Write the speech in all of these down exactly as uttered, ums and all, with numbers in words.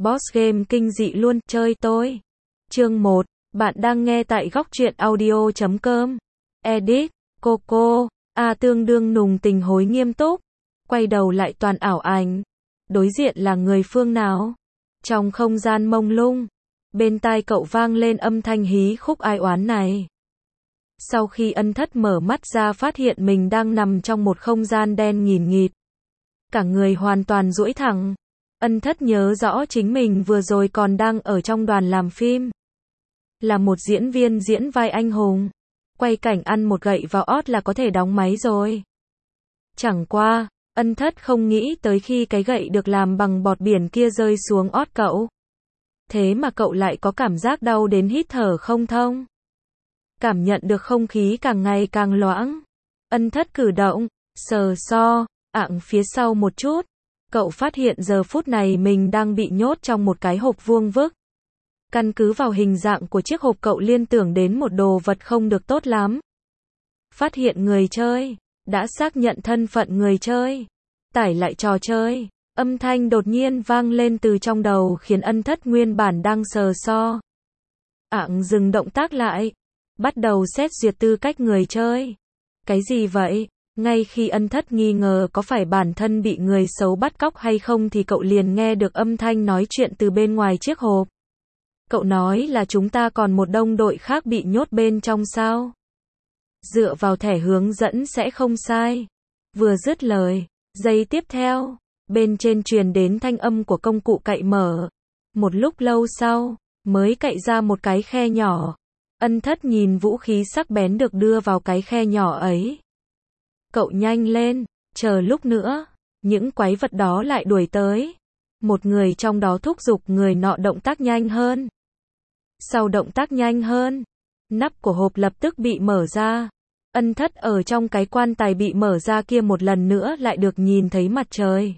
Boss game kinh dị luôn, chơi tôi. Chương một, bạn đang nghe tại góc truyện audio chấm com. Edit, Coco, A tương đương nùng tình hối nghiêm túc. Quay đầu lại toàn ảo ảnh. Đối diện là người phương nào? Trong không gian mông lung, bên tai cậu vang lên âm thanh hí khúc ai oán này. Sau khi Ân Thất mở mắt ra phát hiện mình đang nằm trong một không gian đen nghìn nghịt. Cả người hoàn toàn duỗi thẳng. Ân Thất nhớ rõ chính mình vừa rồi còn đang ở trong đoàn làm phim. Là một diễn viên diễn vai anh hùng. Quay cảnh ăn một gậy vào ót là có thể đóng máy rồi. Chẳng qua, Ân Thất không nghĩ tới khi cái gậy được làm bằng bọt biển kia rơi xuống ót cậu. Thế mà cậu lại có cảm giác đau đến hít thở không thông. Cảm nhận được không khí càng ngày càng loãng. Ân Thất cử động, sờ so, ạng phía sau một chút. Cậu phát hiện giờ phút này mình đang bị nhốt trong một cái hộp vuông vức. Căn cứ vào hình dạng của chiếc hộp cậu liên tưởng đến một đồ vật không được tốt lắm. Phát hiện người chơi, đã xác nhận thân phận người chơi. Tải lại trò chơi, âm thanh đột nhiên vang lên từ trong đầu khiến Ân Thất nguyên bản đang sờ so. Ạng dừng động tác lại, bắt đầu xét duyệt tư cách người chơi. Cái gì vậy? Ngay khi Ân Thất nghi ngờ có phải bản thân bị người xấu bắt cóc hay không thì cậu liền nghe được âm thanh nói chuyện từ bên ngoài chiếc hộp. Cậu nói là chúng ta còn một đồng đội khác bị nhốt bên trong sao? Dựa vào thẻ hướng dẫn sẽ không sai. Vừa dứt lời, giây tiếp theo, bên trên truyền đến thanh âm của công cụ cậy mở. Một lúc lâu sau, mới cậy ra một cái khe nhỏ. Ân Thất nhìn vũ khí sắc bén được đưa vào cái khe nhỏ ấy. Cậu nhanh lên, chờ lúc nữa, những quái vật đó lại đuổi tới. Một người trong đó thúc giục người nọ động tác nhanh hơn. Sau động tác nhanh hơn, nắp của hộp lập tức bị mở ra. Ân Thất ở trong cái quan tài bị mở ra kia một lần nữa lại được nhìn thấy mặt trời.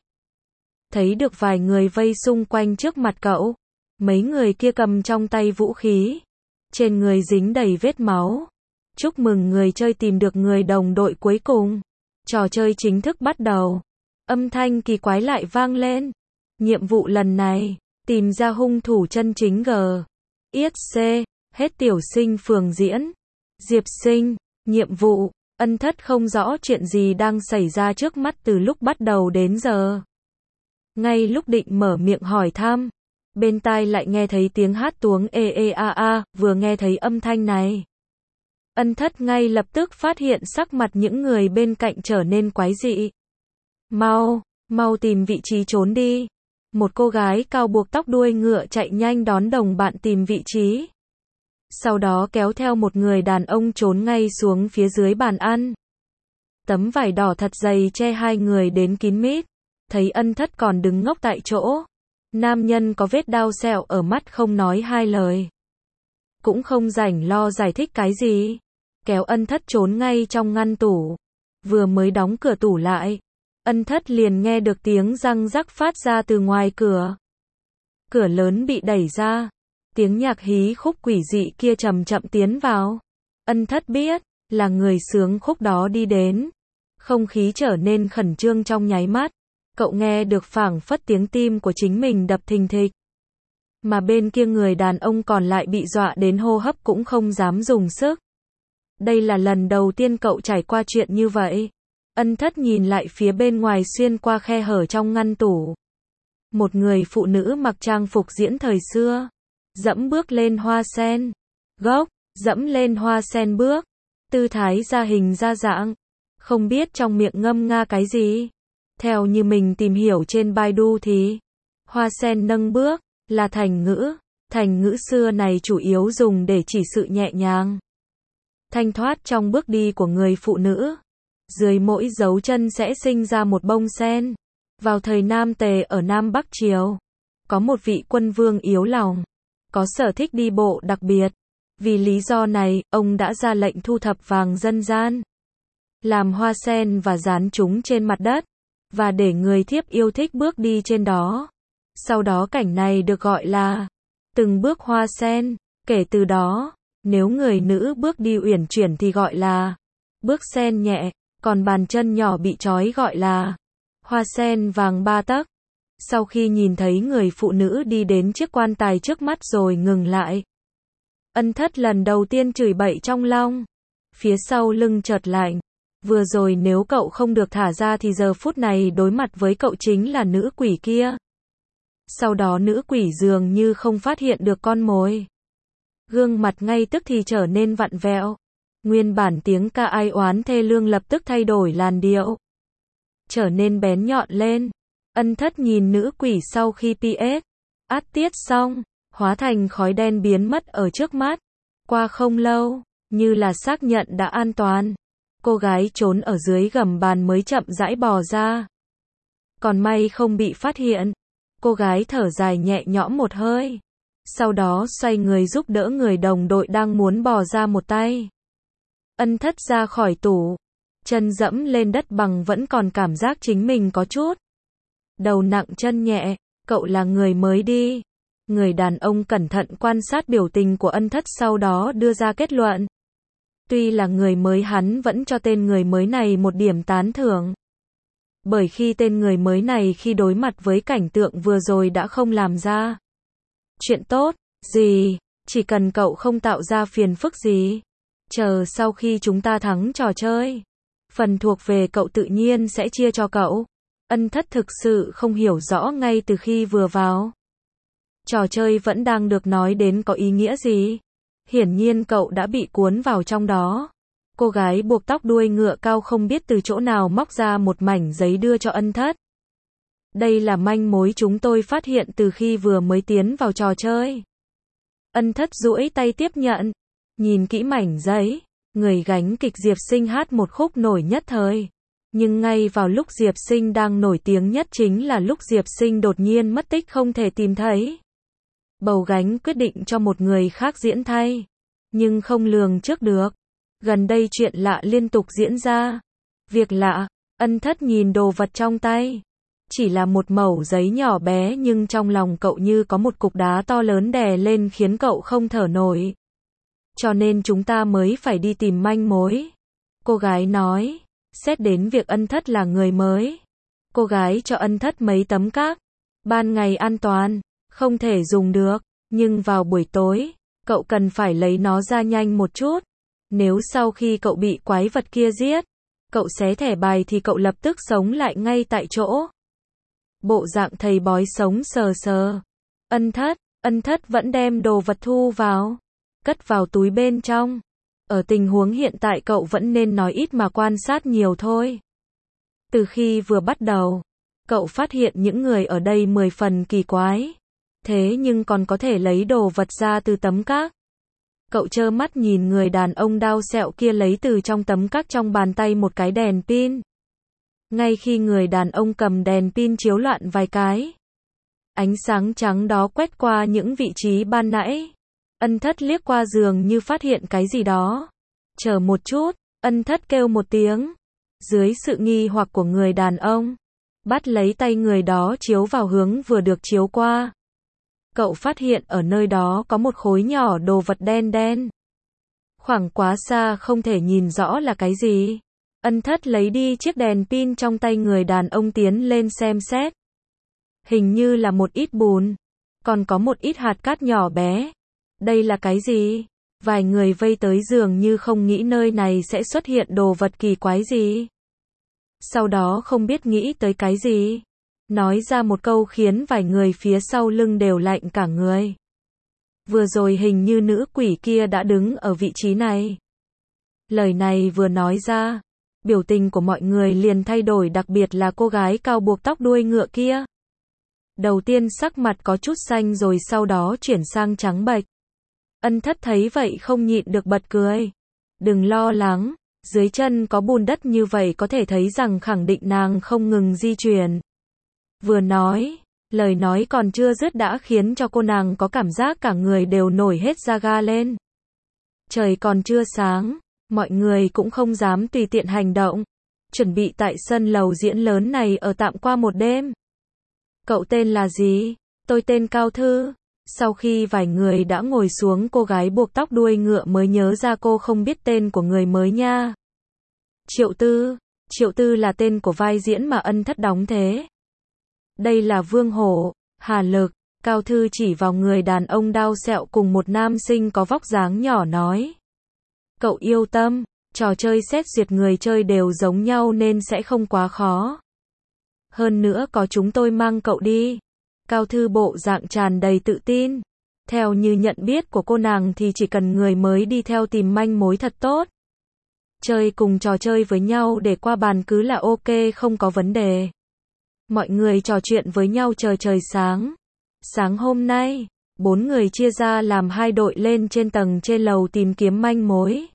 Thấy được vài người vây xung quanh trước mặt cậu. Mấy người kia cầm trong tay vũ khí. Trên người dính đầy vết máu. Chúc mừng người chơi tìm được người đồng đội cuối cùng. Trò chơi chính thức bắt đầu. Âm thanh kỳ quái lại vang lên. Nhiệm vụ lần này, tìm ra hung thủ chân chính G. Yết C. Hết tiểu sinh phường diễn. Diệp Sinh. Nhiệm vụ. Ân Thất không rõ chuyện gì đang xảy ra trước mắt từ lúc bắt đầu đến giờ. Ngay lúc định mở miệng hỏi thăm, bên tai lại nghe thấy tiếng hát tuống ê ê a a, vừa nghe thấy âm thanh này. Ân Thất ngay lập tức phát hiện sắc mặt những người bên cạnh trở nên quái dị. Mau, mau tìm vị trí trốn đi. Một cô gái cao buộc tóc đuôi ngựa chạy nhanh đón đồng bạn tìm vị trí. Sau đó kéo theo một người đàn ông trốn ngay xuống phía dưới bàn ăn. Tấm vải đỏ thật dày che hai người đến kín mít. Thấy Ân Thất còn đứng ngốc tại chỗ. Nam nhân có vết đao sẹo ở mắt không nói hai lời. Cũng không rảnh lo giải thích cái gì. Kéo Ân Thất trốn ngay trong ngăn tủ. Vừa mới đóng cửa tủ lại. Ân Thất liền nghe được tiếng răng rắc phát ra từ ngoài cửa. Cửa lớn bị đẩy ra. Tiếng nhạc hí khúc quỷ dị kia chậm chậm tiến vào. Ân Thất biết, là người sướng khúc đó đi đến. Không khí trở nên khẩn trương trong nháy mắt. Cậu nghe được phảng phất tiếng tim của chính mình đập thình thịch. Mà bên kia người đàn ông còn lại bị dọa đến hô hấp cũng không dám dùng sức. Đây là lần đầu tiên cậu trải qua chuyện như vậy. Ân Thất nhìn lại phía bên ngoài xuyên qua khe hở trong ngăn tủ. Một người phụ nữ mặc trang phục diễn thời xưa. Dẫm bước lên hoa sen. Gốc, dẫm lên hoa sen bước. Tư thái ra hình ra dạng. Không biết trong miệng ngâm nga cái gì. Theo như mình tìm hiểu trên Baidu thì, hoa sen nâng bước, là thành ngữ. Thành ngữ xưa này chủ yếu dùng để chỉ sự nhẹ nhàng, thanh thoát trong bước đi của người phụ nữ. Dưới mỗi dấu chân sẽ sinh ra một bông sen. Vào thời Nam Tề ở Nam Bắc Triều, có một vị quân vương yếu lòng, có sở thích đi bộ đặc biệt. Vì lý do này, ông đã ra lệnh thu thập vàng dân gian, làm hoa sen và dán chúng trên mặt đất, và để người thiếp yêu thích bước đi trên đó. Sau đó cảnh này được gọi là từng bước hoa sen. Kể từ đó, nếu người nữ bước đi uyển chuyển thì gọi là bước sen nhẹ, còn bàn chân nhỏ bị trói gọi là hoa sen vàng ba tấc. Sau khi nhìn thấy người phụ nữ đi đến chiếc quan tài trước mắt rồi ngừng lại. Ân Thất lần đầu tiên chửi bậy trong lòng. Phía sau lưng chợt lạnh. Vừa rồi nếu cậu không được thả ra thì giờ phút này đối mặt với cậu chính là nữ quỷ kia. Sau đó nữ quỷ dường như không phát hiện được con mồi. Gương mặt ngay tức thì trở nên vặn vẹo. Nguyên bản tiếng ca ai oán thê lương lập tức thay đổi làn điệu. Trở nên bén nhọn lên. Ân Thất nhìn nữ quỷ sau khi pê ét, át tiết xong, hóa thành khói đen biến mất ở trước mắt. Qua không lâu, như là xác nhận đã an toàn. Cô gái trốn ở dưới gầm bàn mới chậm rãi bò ra. Còn may không bị phát hiện. Cô gái thở dài nhẹ nhõm một hơi. Sau đó xoay người giúp đỡ người đồng đội đang muốn bò ra một tay. Ân Thất ra khỏi tủ. Chân dẫm lên đất bằng vẫn còn cảm giác chính mình có chút. Đầu nặng chân nhẹ, cậu là người mới đi. Người đàn ông cẩn thận quan sát biểu tình của Ân Thất sau đó đưa ra kết luận. Tuy là người mới hắn vẫn cho tên người mới này một điểm tán thưởng. Bởi khi tên người mới này khi đối mặt với cảnh tượng vừa rồi đã không làm ra chuyện tốt gì, chỉ cần cậu không tạo ra phiền phức gì. Chờ sau khi chúng ta thắng trò chơi, phần thuộc về cậu tự nhiên sẽ chia cho cậu. Ân Thất thực sự không hiểu rõ ngay từ khi vừa vào. Trò chơi vẫn đang được nói đến có ý nghĩa gì. Hiển nhiên cậu đã bị cuốn vào trong đó. Cô gái buộc tóc đuôi ngựa cao không biết từ chỗ nào móc ra một mảnh giấy đưa cho Ân Thất. Đây là manh mối chúng tôi phát hiện từ khi vừa mới tiến vào trò chơi. Ân Thất duỗi tay tiếp nhận. Nhìn kỹ mảnh giấy. Người gánh kịch Diệp Sinh hát một khúc nổi nhất thời. Nhưng ngay vào lúc Diệp Sinh đang nổi tiếng nhất chính là lúc Diệp Sinh đột nhiên mất tích không thể tìm thấy. Bầu gánh quyết định cho một người khác diễn thay. Nhưng không lường trước được. Gần đây chuyện lạ liên tục diễn ra. Việc lạ, Ân Thất nhìn đồ vật trong tay. Chỉ là một mẩu giấy nhỏ bé nhưng trong lòng cậu như có một cục đá to lớn đè lên khiến cậu không thở nổi. Cho nên chúng ta mới phải đi tìm manh mối. Cô gái nói, xét đến việc Ân Thất là người mới. Cô gái cho Ân Thất mấy tấm cát. Ban ngày an toàn, không thể dùng được. Nhưng vào buổi tối, cậu cần phải lấy nó ra nhanh một chút. Nếu sau khi cậu bị quái vật kia giết, cậu xé thẻ bài thì cậu lập tức sống lại ngay tại chỗ. Bộ dạng thầy bói sống sờ sờ. Ân Thất, Ân Thất vẫn đem đồ vật thu vào, cất vào túi bên trong. Ở tình huống hiện tại cậu vẫn nên nói ít mà quan sát nhiều thôi. Từ khi vừa bắt đầu, cậu phát hiện những người ở đây mười phần kỳ quái. Thế nhưng còn có thể lấy đồ vật ra từ tấm cát. Cậu trơ mắt nhìn người đàn ông đao sẹo kia lấy từ trong tấm cát trong bàn tay một cái đèn pin. Ngay khi người đàn ông cầm đèn pin chiếu loạn vài cái, ánh sáng trắng đó quét qua những vị trí ban nãy. Ân Thất liếc qua giường như phát hiện cái gì đó. Chờ một chút, Ân Thất kêu một tiếng. Dưới sự nghi hoặc của người đàn ông, bắt lấy tay người đó chiếu vào hướng vừa được chiếu qua. Cậu phát hiện ở nơi đó có một khối nhỏ đồ vật đen đen. Khoảng quá xa không thể nhìn rõ là cái gì. Ân Thất lấy đi chiếc đèn pin trong tay người đàn ông tiến lên xem xét. Hình như là một ít bùn. Còn có một ít hạt cát nhỏ bé. Đây là cái gì? Vài người vây tới dường như không nghĩ nơi này sẽ xuất hiện đồ vật kỳ quái gì. Sau đó không biết nghĩ tới cái gì. Nói ra một câu khiến vài người phía sau lưng đều lạnh cả người. Vừa rồi hình như nữ quỷ kia đã đứng ở vị trí này. Lời này vừa nói ra, biểu tình của mọi người liền thay đổi, đặc biệt là cô gái cao buộc tóc đuôi ngựa kia. Đầu tiên sắc mặt có chút xanh rồi sau đó chuyển sang trắng bệch. Ân Thất thấy vậy không nhịn được bật cười. Đừng lo lắng, dưới chân có bùn đất như vậy có thể thấy rằng khẳng định nàng không ngừng di chuyển. Vừa nói, lời nói còn chưa dứt đã khiến cho cô nàng có cảm giác cả người đều nổi hết da ga lên. Trời còn chưa sáng, mọi người cũng không dám tùy tiện hành động. Chuẩn bị tại sân lầu diễn lớn này ở tạm qua một đêm. Cậu tên là gì? Tôi tên Cao Thư. Sau khi vài người đã ngồi xuống, cô gái buộc tóc đuôi ngựa mới nhớ ra cô không biết tên của người mới nha. Triệu Tư. Triệu Tư là tên của vai diễn mà Ân Thất đóng thế. Đây là Vương Hổ, Hà Lực. Cao Thư chỉ vào người đàn ông đao sẹo cùng một nam sinh có vóc dáng nhỏ nói. Cậu yêu tâm, trò chơi xét duyệt người chơi đều giống nhau nên sẽ không quá khó. Hơn nữa có chúng tôi mang cậu đi. Cao Thư bộ dạng tràn đầy tự tin. Theo như nhận biết của cô nàng thì chỉ cần người mới đi theo tìm manh mối thật tốt. Chơi cùng trò chơi với nhau để qua bàn cứ là ok, không có vấn đề. Mọi người trò chuyện với nhau chờ trời sáng. Sáng hôm nay, bốn người chia ra làm hai đội lên trên tầng trên lầu tìm kiếm manh mối.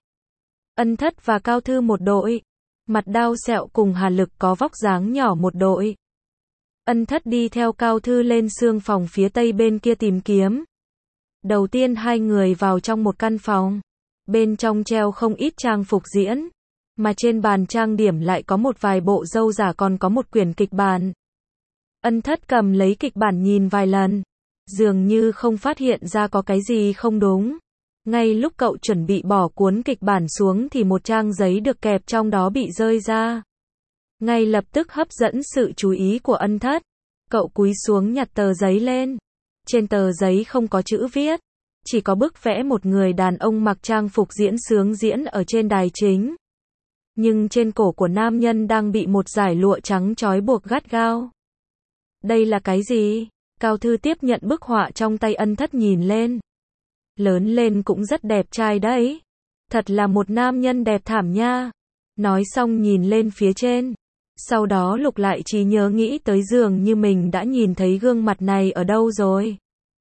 Ân Thất và Cao Thư một đội. Mặt đao sẹo cùng Hà Lực có vóc dáng nhỏ một đội. Ân Thất đi theo Cao Thư lên xương phòng phía tây bên kia tìm kiếm. Đầu tiên hai người vào trong một căn phòng. Bên trong treo không ít trang phục diễn. Mà trên bàn trang điểm lại có một vài bộ râu giả, còn có một quyển kịch bản. Ân Thất cầm lấy kịch bản nhìn vài lần. Dường như không phát hiện ra có cái gì không đúng. Ngay lúc cậu chuẩn bị bỏ cuốn kịch bản xuống thì một trang giấy được kẹp trong đó bị rơi ra. Ngay lập tức hấp dẫn sự chú ý của Ân Thất. Cậu cúi xuống nhặt tờ giấy lên. Trên tờ giấy không có chữ viết. Chỉ có bức vẽ một người đàn ông mặc trang phục diễn sướng diễn ở trên đài chính. Nhưng trên cổ của nam nhân đang bị một dải lụa trắng trói buộc gắt gao. Đây là cái gì? Cao Thư tiếp nhận bức họa trong tay Ân Thất nhìn lên. Lớn lên cũng rất đẹp trai đấy. Thật là một nam nhân đẹp thảm nha. Nói xong nhìn lên phía trên. Sau đó lục lại trí nhớ, nghĩ tới dường như mình đã nhìn thấy gương mặt này ở đâu rồi.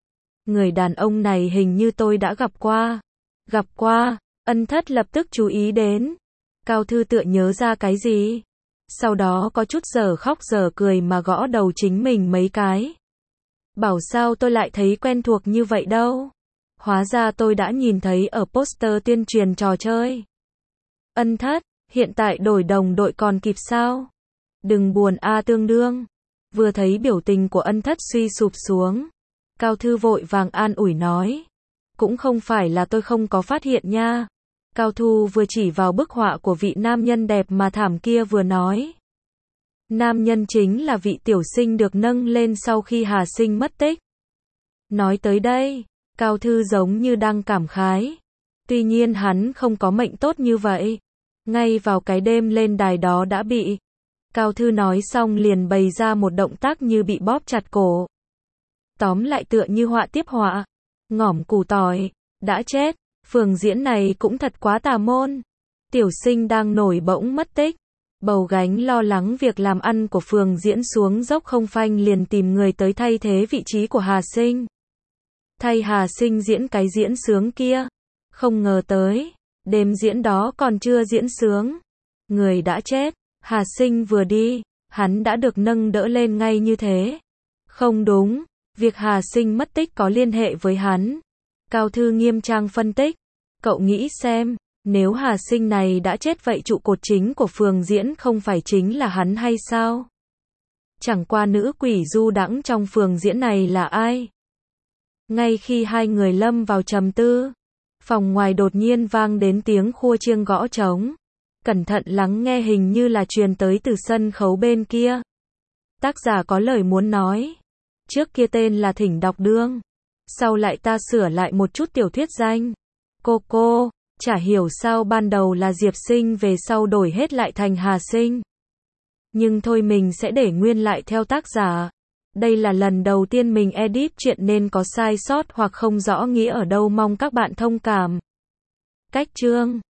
Người đàn ông này hình như tôi đã gặp qua. Gặp qua, Ân Thất lập tức chú ý đến. Cao Thư tựa nhớ ra cái gì. Sau đó có chút giờ khóc giờ cười mà gõ đầu chính mình mấy cái. Bảo sao tôi lại thấy quen thuộc như vậy đâu. Hóa ra tôi đã nhìn thấy ở poster tuyên truyền trò chơi. Ân Thất, hiện tại đổi đồng đội còn kịp sao? Đừng buồn a tương đương. Vừa thấy biểu tình của Ân Thất suy sụp xuống. Cao Thư vội vàng an ủi nói. Cũng không phải là tôi không có phát hiện nha. Cao Thu vừa chỉ vào bức họa của vị nam nhân đẹp mà thảm kia vừa nói. Nam nhân chính là vị tiểu sinh được nâng lên sau khi Hà Sinh mất tích. Nói tới đây, Cao Thư giống như đang cảm khái. Tuy nhiên hắn không có mệnh tốt như vậy. Ngay vào cái đêm lên đài đó đã bị. Cao Thư nói xong liền bày ra một động tác như bị bóp chặt cổ. Tóm lại tựa như họa tiếp họa. Ngỏm củ tỏi. Đã chết. Phường diễn này cũng thật quá tà môn. Tiểu sinh đang nổi bỗng mất tích. Bầu gánh lo lắng việc làm ăn của phường diễn xuống dốc không phanh liền tìm người tới thay thế vị trí của Hà Sinh. Thay Hà Sinh diễn cái diễn sướng kia. Không ngờ tới, đêm diễn đó còn chưa diễn sướng. Người đã chết, Hà Sinh vừa đi, hắn đã được nâng đỡ lên ngay như thế. Không đúng, việc Hà Sinh mất tích có liên hệ với hắn. Cao Thư nghiêm trang phân tích. Cậu nghĩ xem, nếu Hà Sinh này đã chết vậy trụ cột chính của phường diễn không phải chính là hắn hay sao? Chẳng qua nữ quỷ du đãng trong phường diễn này là ai? Ngay khi hai người lâm vào trầm tư, phòng ngoài đột nhiên vang đến tiếng khua chiêng gõ trống. Cẩn thận lắng nghe, hình như là truyền tới từ sân khấu bên kia. Tác giả có lời muốn nói. Trước kia tên là Thỉnh Đọc Đương. Sau lại ta sửa lại một chút tiểu thuyết danh. Cô cô, chả hiểu sao ban đầu là Diệp Sinh về sau đổi hết lại thành Hà Sinh. Nhưng thôi mình sẽ để nguyên lại theo tác giả. Đây là lần đầu tiên mình edit chuyện nên có sai sót hoặc không rõ nghĩa ở đâu, mong các bạn thông cảm. Cách chương